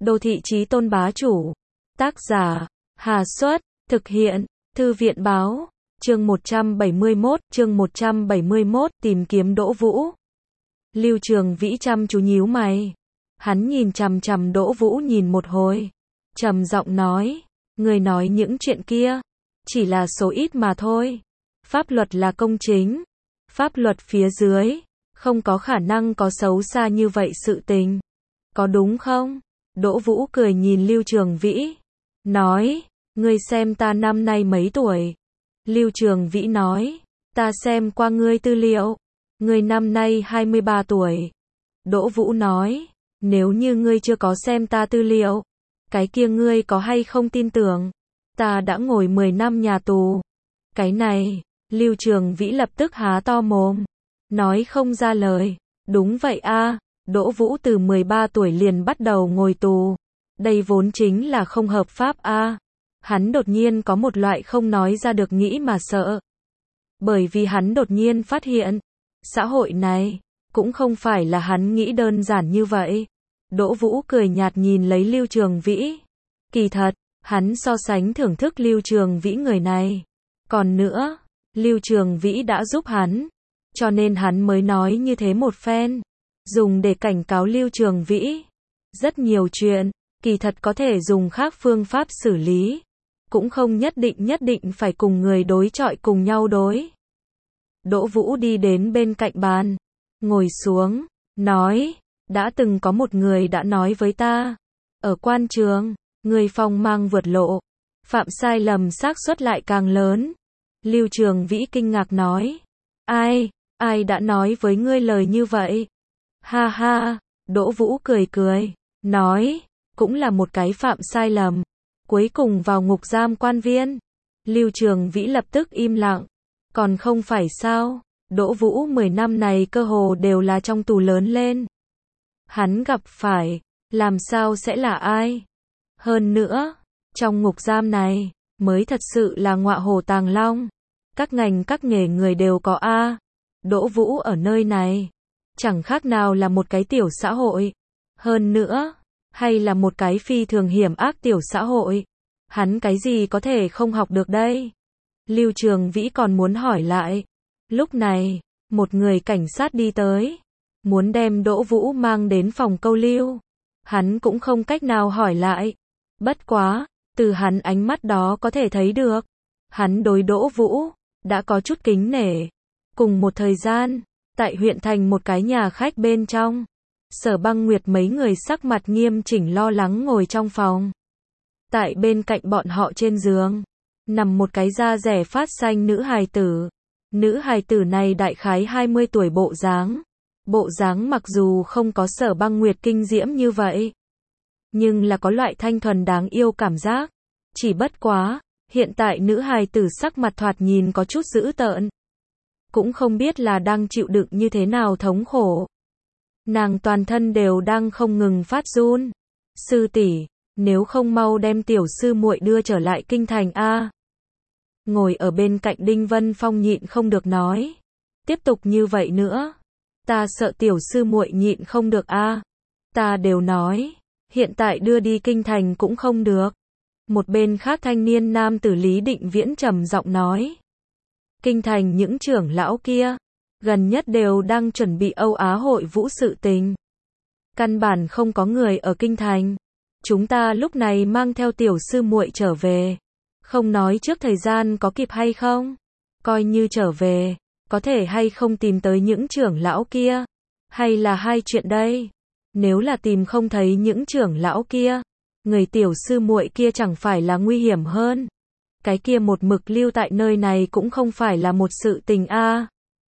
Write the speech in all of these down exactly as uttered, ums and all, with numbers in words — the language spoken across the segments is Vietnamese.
Đô thị chí tôn bá chủ. Tác giả, Hà Xuất, thực hiện, Thư viện báo, chương một trăm bảy mươi mốt, chương một trăm bảy mươi mốt, tìm kiếm Đỗ Vũ. Lưu Trường Vĩ chăm chú nhíu mày. Hắn nhìn chằm chằm Đỗ Vũ nhìn một hồi, trầm giọng nói, người nói những chuyện kia, chỉ là số ít mà thôi. Pháp luật là công chính, pháp luật phía dưới, không có khả năng có xấu xa như vậy sự tình. Có đúng không? Đỗ Vũ cười nhìn Lưu Trường Vĩ, nói, ngươi xem ta năm nay mấy tuổi? Lưu Trường Vĩ nói, ta xem qua ngươi tư liệu, ngươi năm nay hai mươi ba tuổi. Đỗ Vũ nói, nếu như ngươi chưa có xem ta tư liệu, cái kia ngươi có hay không tin tưởng, ta đã ngồi mười năm nhà tù. Cái này, Lưu Trường Vĩ lập tức há to mồm, nói không ra lời. Đúng vậy a, Đỗ Vũ từ mười ba tuổi liền bắt đầu ngồi tù. Đây vốn chính là không hợp pháp a. Hắn đột nhiên có một loại không nói ra được nghĩ mà sợ. Bởi vì hắn đột nhiên phát hiện, xã hội này, cũng không phải là hắn nghĩ đơn giản như vậy. Đỗ Vũ cười nhạt nhìn lấy Lưu Trường Vĩ. Kỳ thật, hắn so sánh thưởng thức Lưu Trường Vĩ người này. Còn nữa, Lưu Trường Vĩ đã giúp hắn, cho nên hắn mới nói như thế một phen, dùng để cảnh cáo Lưu Trường Vĩ. Rất nhiều chuyện, kỳ thật có thể dùng khác phương pháp xử lý, cũng không nhất định nhất định phải cùng người đối chọi cùng nhau đối. Đỗ Vũ đi đến bên cạnh bàn, ngồi xuống, nói, đã từng có một người đã nói với ta, ở quan trường, người phong mang vượt lộ, phạm sai lầm xác suất lại càng lớn. Lưu Trường Vĩ kinh ngạc nói, ai, ai đã nói với ngươi lời như vậy? Ha ha, Đỗ Vũ cười cười, nói, cũng là một cái phạm sai lầm, cuối cùng vào ngục giam quan viên. Lưu Trường Vĩ lập tức im lặng, còn không phải sao, Đỗ Vũ mười năm này cơ hồ đều là trong tù lớn lên. Hắn gặp phải, làm sao sẽ là ai? Hơn nữa, trong ngục giam này, mới thật sự là ngọa hổ tàng long. Các ngành các nghề người đều có a. Đỗ Vũ ở nơi này, chẳng khác nào là một cái tiểu xã hội. Hơn nữa, hay là một cái phi thường hiểm ác tiểu xã hội. Hắn cái gì có thể không học được đây? Lưu Trường Vĩ còn muốn hỏi lại. Lúc này, một người cảnh sát đi tới, muốn đem Đỗ Vũ mang đến phòng câu lưu. Hắn cũng không cách nào hỏi lại. Bất quá, từ hắn ánh mắt đó có thể thấy được, hắn đối Đỗ Vũ đã có chút kính nể. Cùng một thời gian, tại huyện thành một cái nhà khách bên trong, Sở Băng Nguyệt mấy người sắc mặt nghiêm chỉnh lo lắng ngồi trong phòng. Tại bên cạnh bọn họ trên giường, nằm một cái da rẻ phát xanh nữ hài tử. Nữ hài tử này đại khái hai mươi tuổi bộ dáng. Bộ dáng mặc dù không có Sở Băng Nguyệt kinh diễm như vậy, nhưng là có loại thanh thuần đáng yêu cảm giác. Chỉ bất quá, hiện tại nữ hài tử sắc mặt thoạt nhìn có chút dữ tợn. Cũng không biết là đang chịu đựng như thế nào thống khổ. Nàng toàn thân đều đang không ngừng phát run. Sư tỷ, nếu không mau đem tiểu sư muội đưa trở lại kinh thành a. Ngồi ở bên cạnh Đinh Vân Phong nhịn không được nói. Tiếp tục như vậy nữa, ta sợ tiểu sư muội nhịn không được a. Ta đều nói, hiện tại đưa đi kinh thành cũng không được. Một bên khác thanh niên nam tử Lý Định Viễn trầm giọng nói. Kinh thành những trưởng lão kia, gần nhất đều đang chuẩn bị Âu Á hội vũ sự tình. Căn bản không có người ở kinh thành. Chúng ta lúc này mang theo tiểu sư muội trở về. Không nói trước thời gian có kịp hay không. Coi như trở về, có thể hay không tìm tới những trưởng lão kia. Hay là hai chuyện đây. Nếu là tìm không thấy những trưởng lão kia, người tiểu sư muội kia chẳng phải là nguy hiểm hơn. Cái kia một mực lưu tại nơi này cũng không phải là một sự tình a.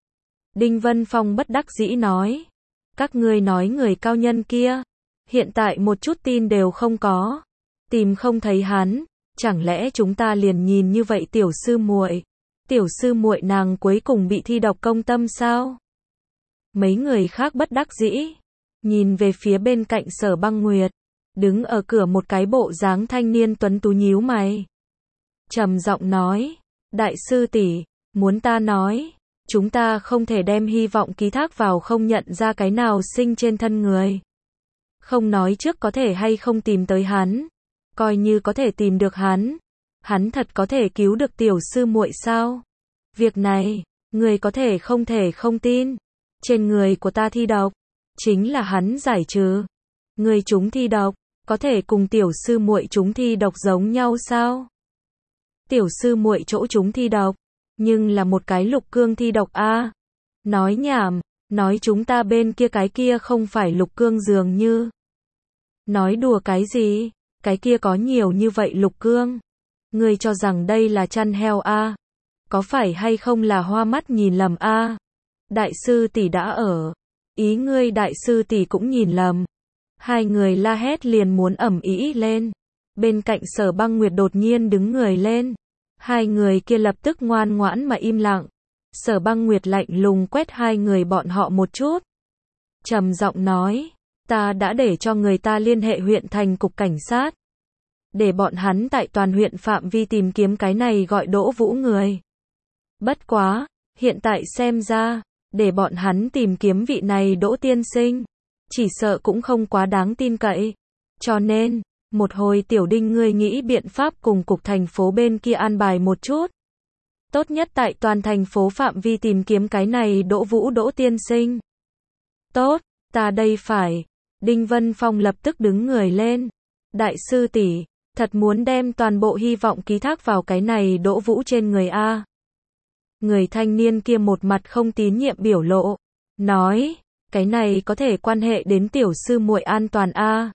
Đinh Vân Phong bất đắc dĩ nói. Các ngươi nói người cao nhân kia, hiện tại một chút tin đều không có. Tìm không thấy hắn, chẳng lẽ chúng ta liền nhìn như vậy tiểu sư muội? Tiểu sư muội nàng cuối cùng bị thi độc công tâm sao? Mấy người khác bất đắc dĩ, nhìn về phía bên cạnh Sở Băng Nguyệt, đứng ở cửa một cái bộ dáng thanh niên tuấn tú nhíu mày. Trầm giọng nói, đại sư tỷ, muốn ta nói, chúng ta không thể đem hy vọng ký thác vào không nhận ra cái nào sinh trên thân người. Không nói trước có thể hay không tìm tới hắn. Coi như có thể tìm được hắn. Hắn thật có thể cứu được tiểu sư muội sao? Việc này, người có thể không thể không tin. Trên người của ta thi độc, chính là hắn giải trừ. Người chúng thi độc, có thể cùng tiểu sư muội chúng thi độc giống nhau sao? Tiểu sư muội chỗ chúng thi độc, nhưng là một cái lục cương thi độc a. À. Nói nhảm, nói chúng ta bên kia cái kia không phải lục cương dường như. Nói đùa cái gì, cái kia có nhiều như vậy lục cương. Ngươi cho rằng đây là chăn heo a? À? Có phải hay không là hoa mắt nhìn lầm a? À? Đại sư tỷ đã ở. Ý ngươi đại sư tỷ cũng nhìn lầm. Hai người la hét liền muốn ầm ĩ lên. Bên cạnh Sở Băng Nguyệt đột nhiên đứng người lên. Hai người kia lập tức ngoan ngoãn mà im lặng. Sở Băng Nguyệt lạnh lùng quét hai người bọn họ một chút. Trầm giọng nói, ta đã để cho người ta liên hệ huyện thành cục cảnh sát. Để bọn hắn tại toàn huyện phạm vi tìm kiếm cái này gọi Đỗ Vũ người. Bất quá, hiện tại xem ra, để bọn hắn tìm kiếm vị này Đỗ tiên sinh, chỉ sợ cũng không quá đáng tin cậy. Cho nên, một hồi Tiểu Đinh ngươi nghĩ biện pháp cùng cục thành phố bên kia an bài một chút. Tốt nhất tại toàn thành phố phạm vi tìm kiếm cái này Đỗ Vũ Đỗ tiên sinh. Tốt, ta đây phải. Đinh Vân Phong lập tức đứng người lên. Đại sư tỷ, thật muốn đem toàn bộ hy vọng ký thác vào cái này Đỗ Vũ trên người a. Người thanh niên kia một mặt không tín nhiệm biểu lộ, nói, cái này có thể quan hệ đến tiểu sư muội an toàn a.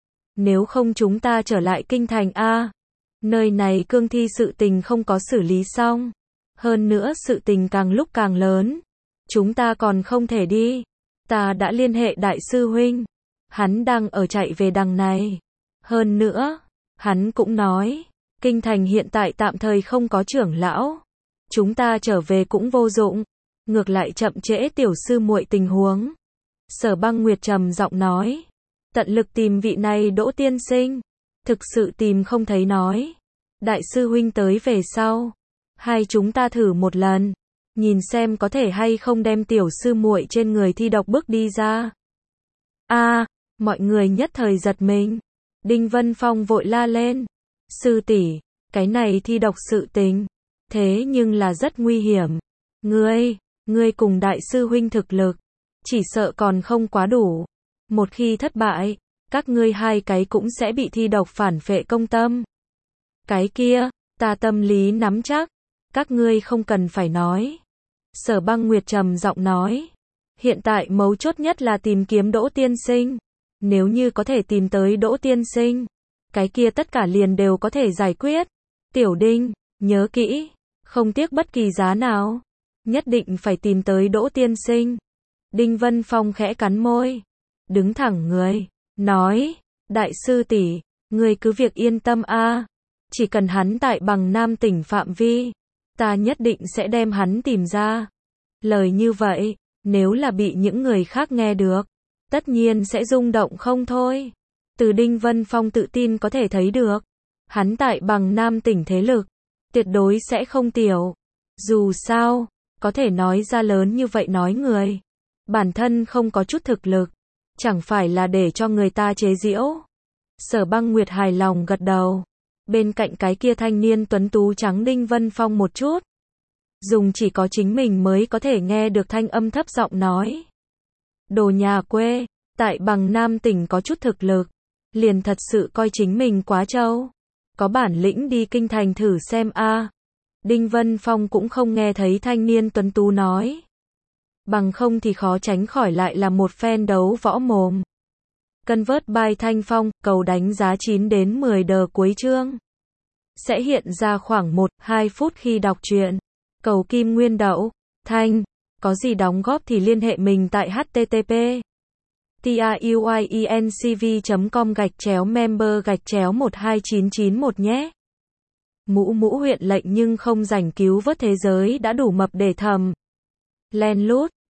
Nếu không chúng ta trở lại kinh thành a. Nơi này cương thi sự tình không có xử lý xong, hơn nữa sự tình càng lúc càng lớn, chúng ta còn không thể đi. Ta đã liên hệ đại sư huynh, hắn đang ở chạy về đằng này. Hơn nữa, hắn cũng nói, kinh thành hiện tại tạm thời không có trưởng lão, chúng ta trở về cũng vô dụng, ngược lại chậm trễ tiểu sư muội tình huống. Sở Băng Nguyệt trầm giọng nói, tận lực tìm vị này Đỗ tiên sinh, thực sự tìm không thấy nói, đại sư huynh tới về sau, hai chúng ta thử một lần, nhìn xem có thể hay không đem tiểu sư muội trên người thi độc bước đi ra. A, à, mọi người nhất thời giật mình. Đinh Vân Phong vội la lên, sư tỷ, cái này thi độc sự tình, thế nhưng là rất nguy hiểm. Ngươi, ngươi cùng đại sư huynh thực lực, chỉ sợ còn không quá đủ. Một khi thất bại, các ngươi hai cái cũng sẽ bị thi độc phản phệ công tâm. Cái kia, ta tâm lý nắm chắc, các ngươi không cần phải nói. Sở Băng Nguyệt trầm giọng nói, hiện tại mấu chốt nhất là tìm kiếm Đỗ tiên sinh. Nếu như có thể tìm tới Đỗ tiên sinh, cái kia tất cả liền đều có thể giải quyết. Tiểu Đinh, nhớ kỹ, không tiếc bất kỳ giá nào, nhất định phải tìm tới Đỗ tiên sinh. Đinh Vân Phong khẽ cắn môi, đứng thẳng người, nói, đại sư tỷ, người cứ việc yên tâm a, chỉ cần hắn tại bằng Nam tỉnh phạm vi, ta nhất định sẽ đem hắn tìm ra. Lời như vậy, nếu là bị những người khác nghe được, tất nhiên sẽ rung động không thôi. Từ Đinh Vân Phong tự tin có thể thấy được, hắn tại bằng Nam tỉnh thế lực, tuyệt đối sẽ không tiểu. Dù sao, có thể nói ra lớn như vậy nói người, bản thân không có chút thực lực, chẳng phải là để cho người ta chế giễu. Sở Băng Nguyệt hài lòng gật đầu, bên cạnh cái kia thanh niên tuấn tú trắng Đinh Vân Phong một chút, dùng chỉ có chính mình mới có thể nghe được thanh âm thấp giọng nói. Đồ nhà quê, tại bằng Nam tỉnh có chút thực lực, liền thật sự coi chính mình quá trâu. Có bản lĩnh đi kinh thành thử xem a. À. Đinh Vân Phong cũng không nghe thấy thanh niên tuấn tú nói. Bằng không thì khó tránh khỏi lại là một phen đấu võ mồm. Convert by Thanh Phong, cầu đánh giá chín đến mười đờ cuối chương. Sẽ hiện ra khoảng một đến hai phút khi đọc truyện. Cầu kim nguyên đậu, Thanh, có gì đóng góp thì liên hệ mình tại http truyencv chấm com gạch chéo member gạch chéo một hai chín chín một nhé. Mũ mũ huyện lệnh nhưng không rảnh cứu vớt thế giới đã đủ mập để thầm. Len lút.